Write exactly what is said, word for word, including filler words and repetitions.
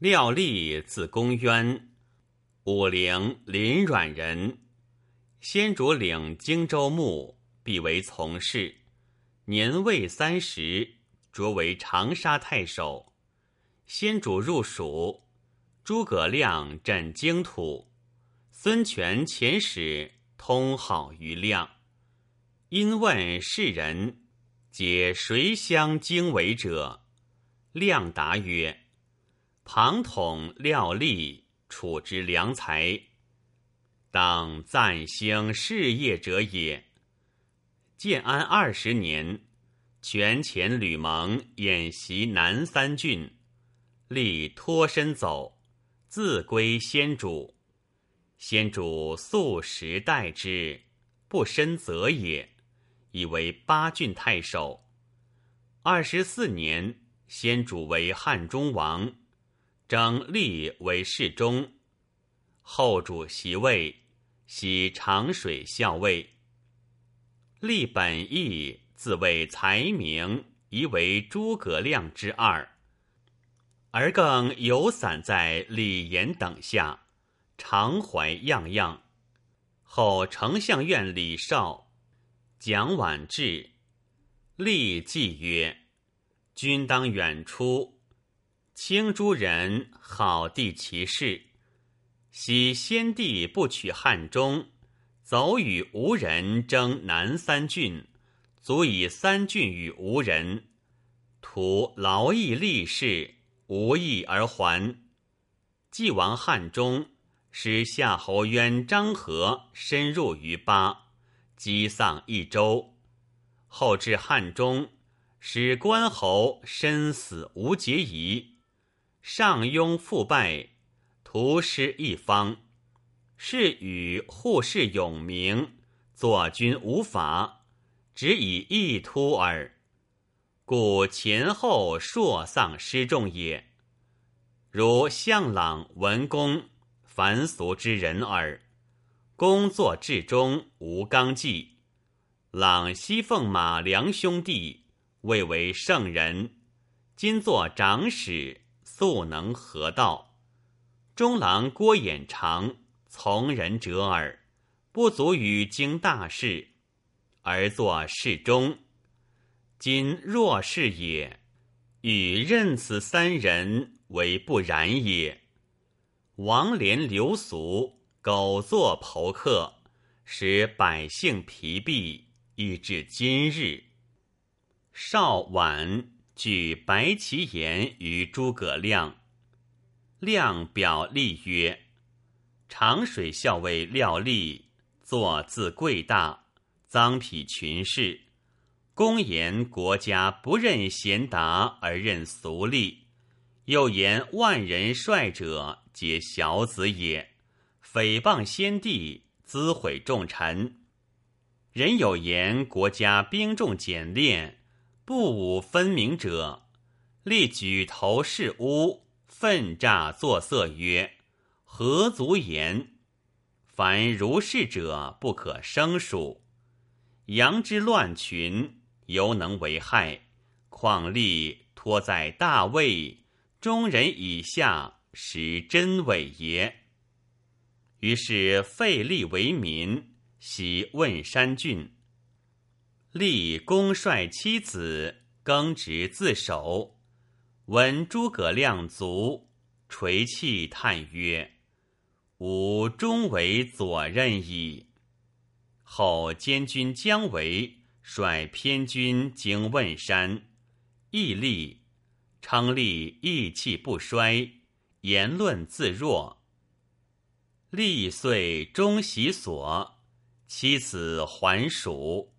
廖立字公渊，武陵临阮人。先主领荆州牧，必为从事。年未三十，擢为长沙太守。先主入蜀，诸葛亮镇京土，孙权遣使通好于亮。因问士人，皆谁相经纬者？亮答曰：庞统、廖立，处之良才，当赞兴事业者也。建安二十年，权遣吕蒙演习南三郡，立脱身走，自归先主。先主素时待之，不深责也，以为八郡太守。二十四年，先主为汉中王，征立为侍中。后主袭位，袭长水校尉。立本意自谓才名，宜为诸葛亮之二，而更游散在李严等下，常怀样样。后丞相院李绍、蒋琬至，立计曰：君当远出，卿诸人好地其事。昔先帝不取汉中，走与吴人争南三郡，足以三郡与吴人，徒劳役力士，无益而还。既亡汉中，使夏侯渊、张合深入于巴，击丧一州。后至汉中，使关侯身死无节疑，上庸复败，徒失一方。是与护士永明，左军无法，只以一突耳。故前后硕丧失众也。如向朗、文公，凡俗之人耳。公作至忠，无纲纪。朗西奉马良兄弟，未为圣人，今作长史，素能合道。中郎郭衍长，从人者耳，不足与经大事，而作侍中。今若是也，与任此三人为不然也。王廉流俗，苟作剖客，使百姓疲弊，以至今日。邵琬据白其言于诸葛亮，亮表立曰：长水校尉廖立，坐自贵大，臧否群士，公言国家不任贤达而任俗吏，又言万人帅者皆小子也，诽谤先帝，滋毁重臣。人有言国家兵众简练，不武分明者，立举头是屋，奋诈作色曰：何足言？凡如是者，不可生数。扬之乱群，犹能为害，况立托在大位，中人以下，实真伪也。于是废立为民，袭汶山郡。立公率妻子耕植自守，闻诸葛亮卒，垂泣叹曰：吾终为左任矣。后监军姜维率偏军经汶山，亦立，称立义气不衰，言论自若。立遂终习所，妻子还蜀。